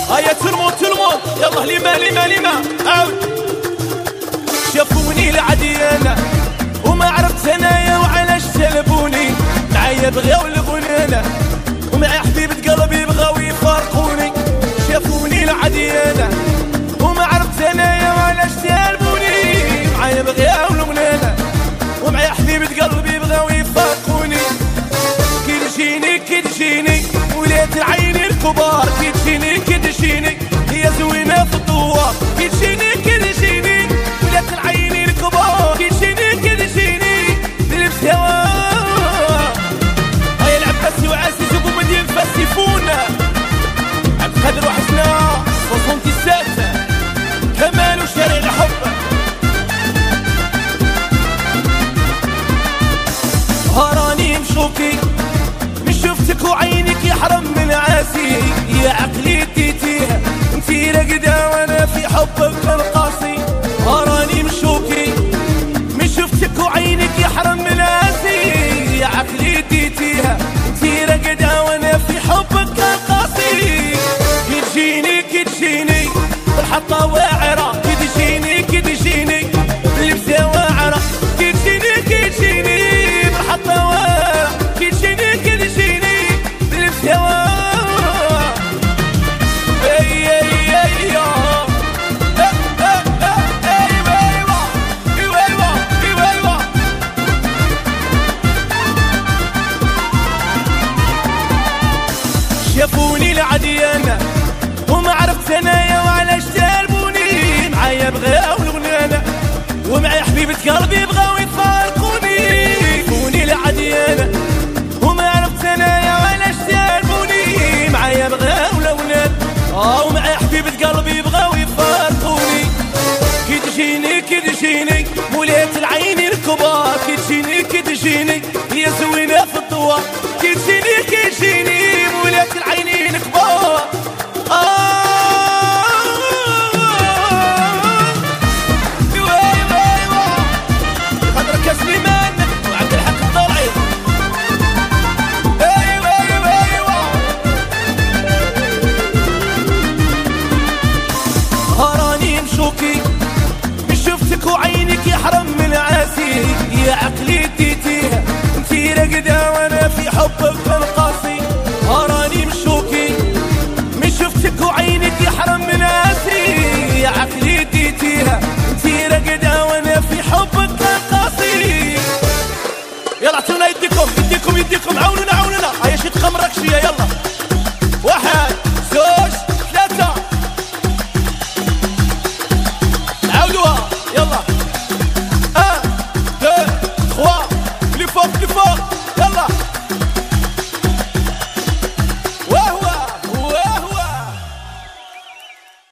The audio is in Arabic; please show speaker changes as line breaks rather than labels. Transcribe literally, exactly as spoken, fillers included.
هيا تلمو تلمو يلا لما لما لما عاود. شافوني العديانة وما عرفت انايا وعلاش سلبوني، معايا بغاو الغنانة ومعايا حبيبة قلبي بغاو يفارقوني. شافوني العديانة وما عرفت انايا وعلاش سلبوني، معايا بغاو الغنانة ومعايا حبيبة قلبي بغاو يفارقوني. كي تجيني كي تجيني ولاد العين الكبار، كي تجيني كي تجيني هي زوينة في الدوار. كي تجيني كي تجيني ولاد العين الكبار، كي تجيني كي تجيني بلبس هوا. هيا العباسي وعاسي زوقو مدين فاسيفونا، عبد القادر وحسنا صوصونتي السادسة كمال وشارع الحب. هراني مشوكي مش شفتك وعينك يحرم من عاسي، يا عقلي ديتيها انتي راقدة وانا في حبك القاسي. هراني مشوكي مش شفتك وعينك يحرم من عاسي، يا عقلي ديتيها انتي راقدة وانا في حبك القاسي. كي تجيني كي تجيني بالحطة واعرة، كي تجيني كي تجيني باللبسة واعرة، كي تجيني كي تجيني بالحطة واعرة، كي تجيني كي تجيني باللبسة واعرة. اي اي اي شافوني العديانة وما عرفت انايا وعلاش سالبوني، معايا بغاو الغنانة ومعايا حبيبة قلبي بغاو يفارقوني. شافوني العديانة وما عرفت انايا وعلاش سالبوني، معايا بغاو الغنانة اه ومعايا حبيبة قلبي بغاو يفارقوني. كي تجيني كي تجيني ولات العين الكبار، كي تجيني كي تجيني